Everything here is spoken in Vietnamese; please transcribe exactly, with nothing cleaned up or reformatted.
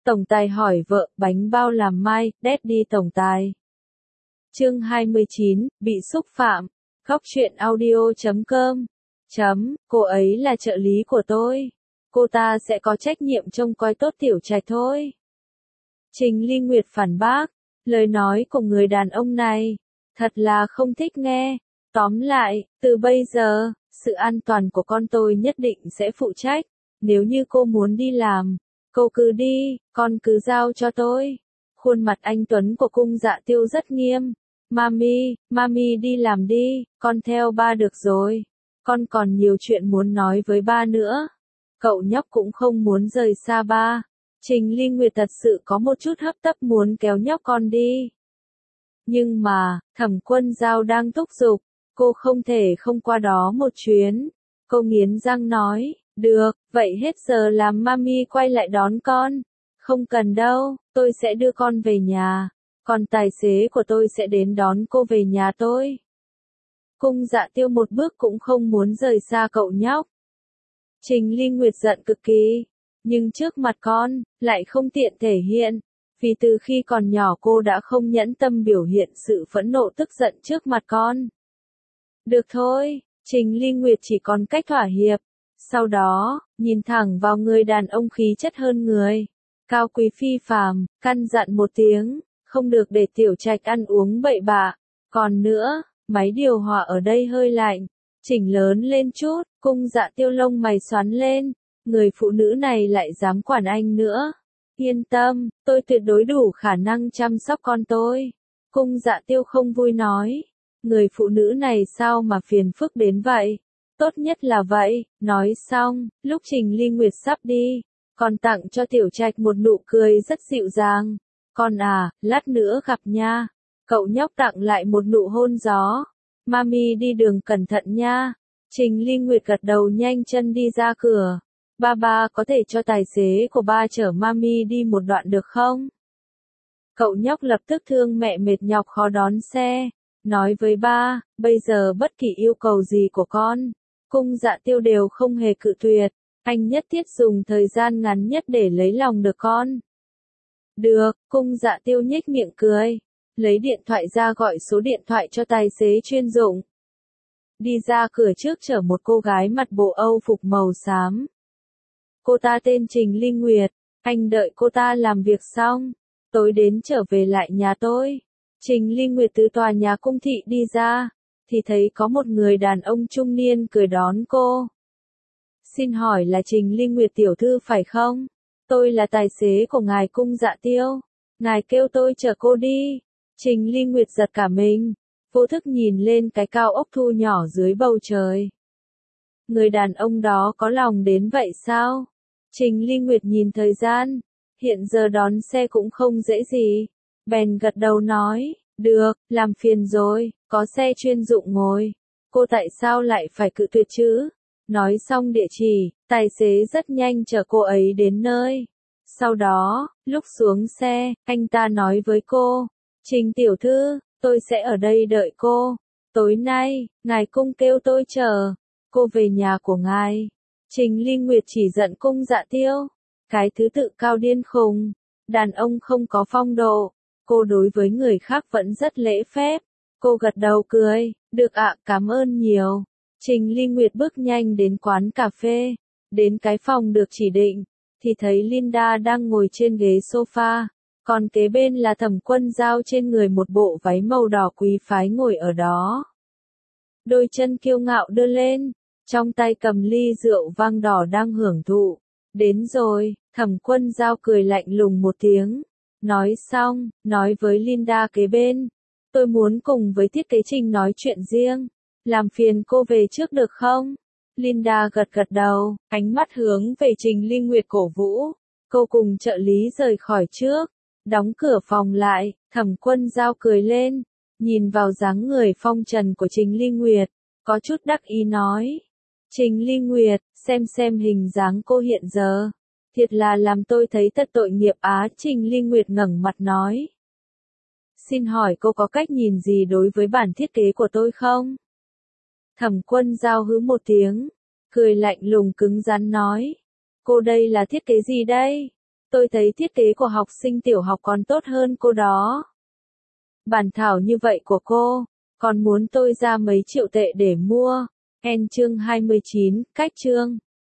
Tổng tài hỏi vợ, bánh bao làm mai, Daddy tổng tài. Chương hai mươi chín, bị xúc phạm. Góc truyện audio chấm com. Chấm, cô ấy là trợ lý của tôi. Cô ta sẽ có trách nhiệm trông coi tốt Tiểu Trạch thôi. Trình Ly Nguyệt phản bác, lời nói của người đàn ông này, thật là không thích nghe. Tóm lại, từ bây giờ, sự an toàn của con tôi nhất định sẽ phụ trách. Nếu như cô muốn đi làm, cô cứ đi, con cứ giao cho tôi. Khuôn mặt anh Tuấn của Cung Dạ Tiêu rất nghiêm. Mami, mami đi làm đi, con theo ba được rồi. Con còn nhiều chuyện muốn nói với ba nữa. Cậu nhóc cũng không muốn rời xa ba. Trình Ly Nguyệt thật sự có một chút hấp tấp muốn kéo nhóc con đi. Nhưng mà, Thẩm Quân Giao đang thúc giục, cô không thể không qua đó một chuyến. Cô nghiến răng nói, được, vậy hết giờ làm mami quay lại đón con. Không cần đâu, tôi sẽ đưa con về nhà. Còn tài xế của tôi sẽ đến đón cô về nhà tôi. Cung Dạ Tiêu một bước cũng không muốn rời xa cậu nhóc. Trình Ly Nguyệt giận cực kỳ, nhưng trước mặt con, lại không tiện thể hiện. Vì từ khi còn nhỏ cô đã không nhẫn tâm biểu hiện sự phẫn nộ tức giận trước mặt con. Được thôi, Trình Ly Nguyệt chỉ còn cách thỏa hiệp. Sau đó, nhìn thẳng vào người đàn ông khí chất hơn người. Cao quý phi phàm, căn dặn một tiếng, không được để Tiểu Trạch ăn uống bậy bạ. Còn nữa, máy điều hòa ở đây hơi lạnh, chỉnh lớn lên chút. Cung Dạ Tiêu lông mày xoắn lên, người phụ nữ này lại dám quản anh nữa. Yên tâm, tôi tuyệt đối đủ khả năng chăm sóc con tôi. Cung Dạ Tiêu không vui nói, người phụ nữ này sao mà phiền phức đến vậy? Tốt nhất là vậy. Nói xong, lúc Trình Ly Nguyệt sắp đi, còn tặng cho Tiểu Trạch một nụ cười rất dịu dàng. Con à, lát nữa gặp nha. Cậu nhóc tặng lại một nụ hôn gió. Mami đi đường cẩn thận nha. Trình Ly Nguyệt gật đầu nhanh chân đi ra cửa. Ba ba có thể cho tài xế của ba chở mami đi một đoạn được không? Cậu nhóc lập tức thương mẹ mệt nhọc khó đón xe. Nói với ba, bây giờ bất kỳ yêu cầu gì của con, Cung Dạ Tiêu đều không hề cự tuyệt. Anh nhất thiết dùng thời gian ngắn nhất để lấy lòng được con. Được, Cung Dạ Tiêu nhếch miệng cười, lấy điện thoại ra gọi số điện thoại cho tài xế chuyên dụng. Đi ra cửa trước chở một cô gái mặc bộ Âu phục màu xám. Cô ta tên Trình Ly Nguyệt, anh đợi cô ta làm việc xong, tối đến trở về lại nhà tôi. Trình Ly Nguyệt từ tòa nhà cung thị đi ra, thì thấy có một người đàn ông trung niên cười đón cô. Xin hỏi là Trình Ly Nguyệt tiểu thư phải không? Tôi là tài xế của ngài Cung Dạ Tiêu. Ngài kêu tôi chở cô đi. Trình Ly Nguyệt giật cả mình, vô thức nhìn lên cái cao ốc thu nhỏ dưới bầu trời. Người đàn ông đó có lòng đến vậy sao? Trình Ly Nguyệt nhìn thời gian, hiện giờ đón xe cũng không dễ gì. Bèn gật đầu nói, được, làm phiền rồi, có xe chuyên dụng ngồi. Cô tại sao lại phải cự tuyệt chứ? Nói xong địa chỉ, tài xế rất nhanh chở cô ấy đến nơi. Sau đó, lúc xuống xe, anh ta nói với cô, Trình tiểu thư, tôi sẽ ở đây đợi cô. Tối nay, ngài Cung kêu tôi chở cô về nhà của ngài. Trình Ly Nguyệt chỉ giận Cung Dạ Tiêu. Cái thứ tự cao điên khùng. Đàn ông không có phong độ. Cô đối với người khác vẫn rất lễ phép. Cô gật đầu cười, được ạ, cảm ơn nhiều. Trình Ly Nguyệt bước nhanh đến quán cà phê. Đến cái phòng được chỉ định, thì thấy Linda đang ngồi trên ghế sofa. Còn kế bên là Thẩm Quân Giao trên người một bộ váy màu đỏ quý phái ngồi ở đó. Đôi chân kiêu ngạo đưa lên, trong tay cầm ly rượu vang đỏ đang hưởng thụ. Đến rồi, Thẩm Quân Giao cười lạnh lùng một tiếng. Nói xong, nói với Linda kế bên. Tôi muốn cùng với thiết kế Trình nói chuyện riêng. Làm phiền cô về trước được không? Linda gật gật đầu, ánh mắt hướng về Trình Ly Nguyệt cổ vũ. Cô cùng trợ lý rời khỏi trước. Đóng cửa phòng lại, Thẩm Quân Giao cười lên. Nhìn vào dáng người phong trần của Trình Ly Nguyệt, có chút đắc ý nói. Trình Ly Nguyệt, xem xem hình dáng cô hiện giờ. Thiệt là làm tôi thấy thật tội nghiệp á. Trình Ly Nguyệt ngẩng mặt nói. Xin hỏi cô có cách nhìn gì đối với bản thiết kế của tôi không? Thẩm Quân Giao hứ một tiếng, cười lạnh lùng cứng rắn nói. Cô đây là thiết kế gì đây? Tôi thấy thiết kế của học sinh tiểu học còn tốt hơn cô đó. Bản thảo như vậy của cô, còn muốn tôi ra mấy triệu tệ để mua. End chương hai mươi chín, cách chương.